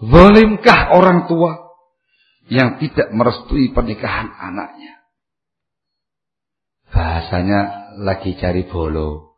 Zalimkah orang tua yang tidak merestui pernikahan anaknya? Bahasanya lagi cari bolo.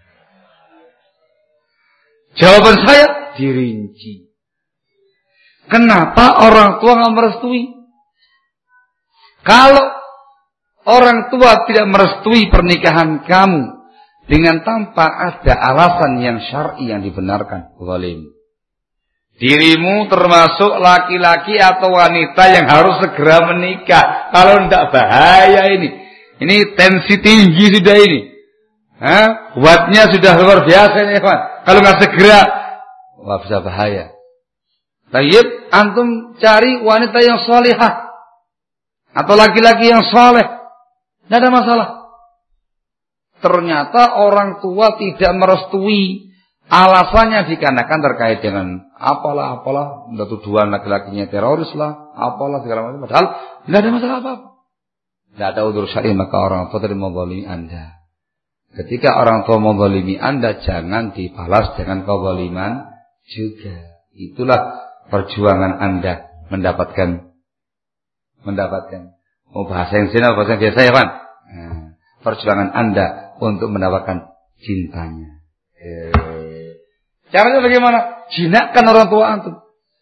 Jawaban saya dirinci. Kenapa orang tua nggak merestui? Kalau orang tua tidak merestui pernikahan kamu dengan tanpa ada alasan yang syar'i yang dibenarkan, zalim. Dirimu termasuk laki-laki atau wanita yang harus segera menikah. Kalau tidak bahaya ini. Ini tensi tinggi sudah ini. Wattnya sudah luar biasa ini, kawan. Kalau nggak segera, wah bisa bahaya. Tayyib, antum cari wanita yang salihah atau laki-laki yang saleh, tidak ada masalah. Ternyata orang tua tidak merestui, alasannya dikarenakan terkait dengan apalah, tuduhan laki-lakinya teroris lah, apalah segala macam. Padahal tidak ada masalah apa-apa. Tidak ada udzur syar'i, maka orang tua tidak menzalimi Anda. Ketika orang tua menzalimi Anda, jangan dibalas dengan kezaliman juga. Itulah perjuangan Anda mendapatkan bahasa yang sini, bahasa yang biasa ya kan? Perjuangan Anda untuk mendapatkan cintanya. Caranya bagaimana? Jinakkan orang tua antum.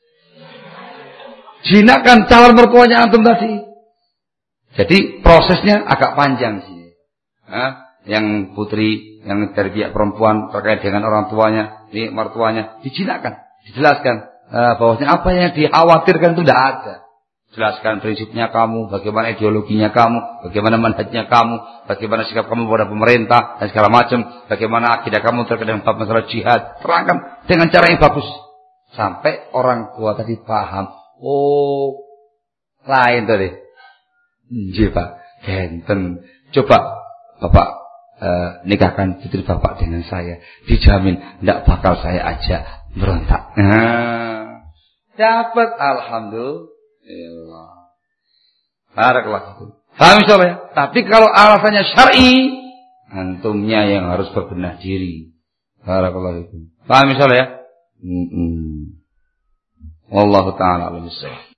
Jinakkan calon mertuanya antum tadi. Jadi prosesnya agak panjang sih. Yang putri, yang dari pihak perempuan terkait dengan orang tuanya, ini mertuanya, dijinakkan, dijelaskan bahwasanya apa yang dikhawatirkan itu tidak ada. Jelaskan prinsipnya kamu, bagaimana ideologinya kamu, bagaimana manhajnya kamu, bagaimana sikap kamu pada pemerintah dan segala macam, bagaimana akidah kamu terkait dengan masalah jihad. Terangkan dengan cara yang bagus sampai orang tua tadi paham. Oh, lain tadi. Nggih Pak, genten. Coba Bapak nikahkan putri Bapak dengan saya, dijamin tidak bakal saya ajak berontak. Dapat, alhamdulillah. Barakallahu. Paham insyaallah ya? Tapi kalau alasannya syar'i, antumnya yang harus berbenah diri. Barakallahu. Paham insyaallah ya? Wallahu taala alam.